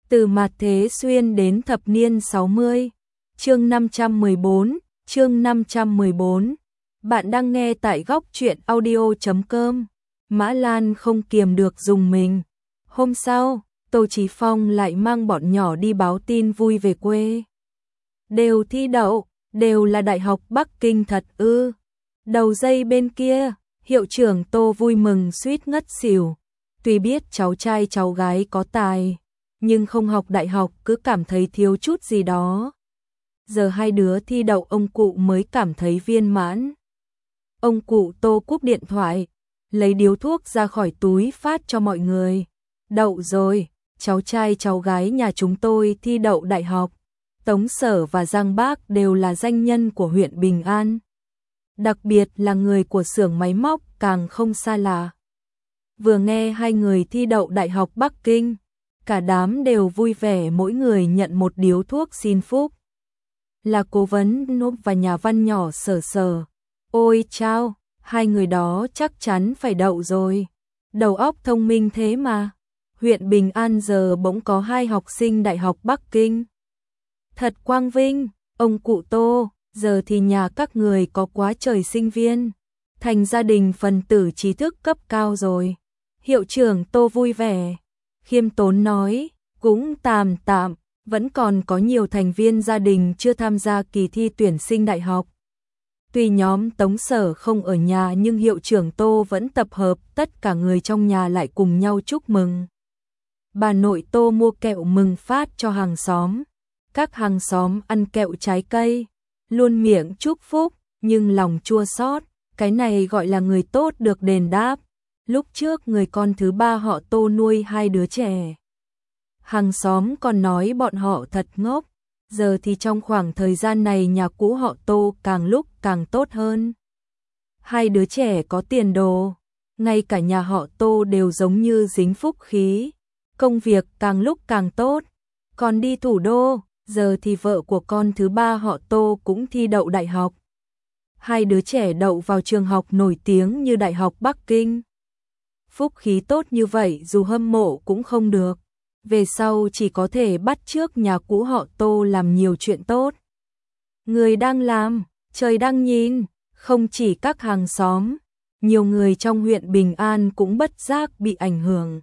Từ mạt thế xuyên đến thập niên 60. Chương 514, chương 514. Bạn đang nghe tại góc truyện audio.com. Mã Lan không kiềm được dùng mình. Hôm sau, Tô Chí Phong lại mang bọn nhỏ đi báo tin vui về quê. Đều thi đậu, đều là Đại học Bắc Kinh thật ư? Đầu dây bên kia, hiệu trưởng Tô vui mừng suýt ngất xỉu. Tuy biết cháu trai cháu gái có tài, nhưng không học đại học cứ cảm thấy thiếu chút gì đó. Giờ hai đứa thi đậu ông cụ mới cảm thấy viên mãn. Ông cụ Tô cúp điện thoại, lấy điếu thuốc ra khỏi túi phát cho mọi người. Đậu rồi, cháu trai cháu gái nhà chúng tôi thi đậu đại học. Tống Sở và Giang Bác đều là danh nhân của huyện Bình An. Đặc biệt là người của xưởng máy móc càng không xa lạ. Vừa nghe hai người thi đậu Đại học Bắc Kinh, cả đám đều vui vẻ, mỗi người nhận một điếu thuốc xin phúc. Là cố vấn Nốp và nhà văn nhỏ Sở Sở. Ôi chao, hai người đó chắc chắn phải đậu rồi. Đầu óc thông minh thế mà. Huyện Bình An giờ bỗng có 2 học sinh Đại học Bắc Kinh. Thật quang vinh, ông cụ Tô, giờ thì nhà các người có quá trời sinh viên. Thành gia đình phần tử trí thức cấp cao rồi. Hiệu trưởng Tô vui vẻ, khiêm tốn nói, cũng tạm tạm, vẫn còn có nhiều thành viên gia đình chưa tham gia kỳ thi tuyển sinh đại học. Tuy nhóm Tống Sở không ở nhà nhưng hiệu trưởng Tô vẫn tập hợp tất cả người trong nhà lại cùng nhau chúc mừng. Bà nội Tô mua kẹo mừng phát cho hàng xóm. Các hàng xóm ăn kẹo trái cây, luôn miệng chúc phúc, nhưng lòng chua xót, cái này gọi là người tốt được đền đáp. Lúc trước người con thứ ba họ Tô nuôi 2 đứa trẻ. Hàng xóm còn nói bọn họ thật ngốc, giờ thì trong khoảng thời gian này nhà cũ họ Tô càng lúc càng tốt hơn. 2 đứa trẻ có tiền đồ, ngay cả nhà họ Tô đều giống như dính phúc khí, công việc càng lúc càng tốt. Còn đi thủ đô, giờ thì vợ của con thứ ba họ Tô cũng thi đậu đại học. 2 đứa trẻ đậu vào trường học nổi tiếng như Đại học Bắc Kinh. Phúc khí tốt như vậy dù hâm mộ cũng không được. Về sau chỉ có thể bắt chước nhà cũ họ Tô làm nhiều chuyện tốt. Người đang làm, trời đang nhìn, không chỉ các hàng xóm, nhiều người trong huyện Bình An cũng bất giác bị ảnh hưởng.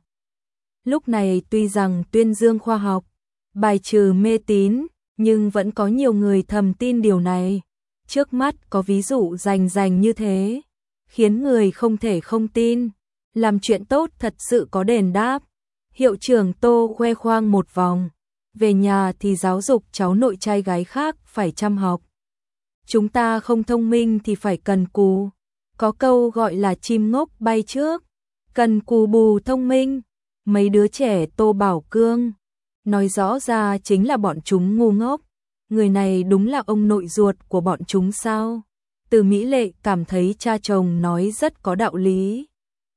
Lúc này tuy rằng tuyên dương khoa học, bài trừ mê tín, nhưng vẫn có nhiều người thầm tin điều này. Trước mắt có ví dụ rành như thế, khiến người không thể không tin. Làm chuyện tốt thật sự có đền đáp. Hiệu trưởng Tô khoe khoang một vòng. Về nhà thì giáo dục cháu nội trai gái khác phải chăm học. Chúng ta không thông minh thì phải cần cù. Có câu gọi là chim ngốc bay trước, cần cù bù thông minh. Mấy đứa trẻ Tô bảo cương, nói rõ ra chính là bọn chúng ngu ngốc. Người này đúng là ông nội ruột của bọn chúng sao? Từ Mỹ Lệ cảm thấy cha chồng nói rất có đạo lý.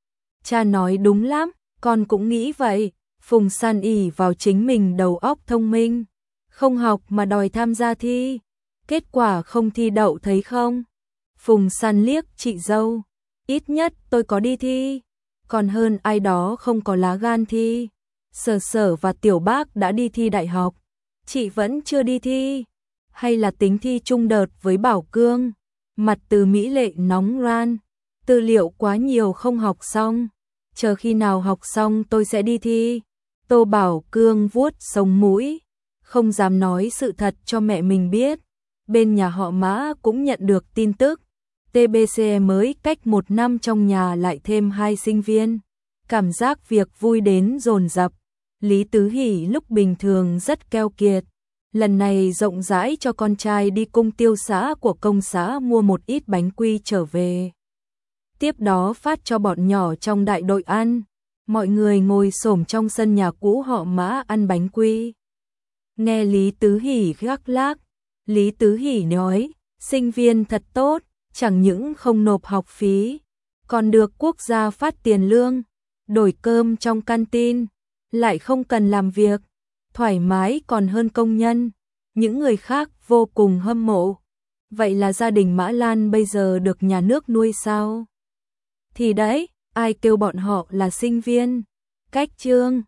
Cha nói đúng lắm, con cũng nghĩ vậy. Phùng San ỷ vào chính mình đầu óc thông minh, không học mà đòi tham gia thi, kết quả không thi đậu thấy không? Phùng San liếc chị dâu, ít nhất tôi có đi thi, còn hơn ai đó không có lá gan thi. Sở Sở và Tiểu Bác đã đi thi đại học, chị vẫn chưa đi thi, hay là tính thi chung đợt với Bảo Cương? Mặt Từ Mỹ Lệ nóng ran, tư liệu quá nhiều không học xong, chờ khi nào học xong tôi sẽ đi thi. Tô Bảo Cương vuốt sống mũi, không dám nói sự thật cho mẹ mình biết. Bên nhà họ Mã cũng nhận được tin tức, TBC mới cách 1 năm trong nhà lại thêm 2 sinh viên. Cảm giác việc vui đến dồn dập. Lý Tứ Hỷ lúc bình thường rất keo kiệt, lần này rộng rãi cho con trai đi cung tiêu xã của công xã mua một ít bánh quy trở về. Tiếp đó phát cho bọn nhỏ trong đại đội ăn. Mọi người ngồi xổm trong sân nhà cũ họ Mã ăn bánh quy. Nghe Lý Tứ Hỷ gác lác, Lý Tứ Hỷ nói, sinh viên thật tốt, chẳng những không nộp học phí, còn được quốc gia phát tiền lương, đổi cơm trong canteen, lại không cần làm việc, thoải mái còn hơn công nhân. Những người khác vô cùng hâm mộ. Vậy là gia đình Mã Lan bây giờ được nhà nước nuôi sao? Thì đấy, ai kêu bọn họ là sinh viên? Cách chương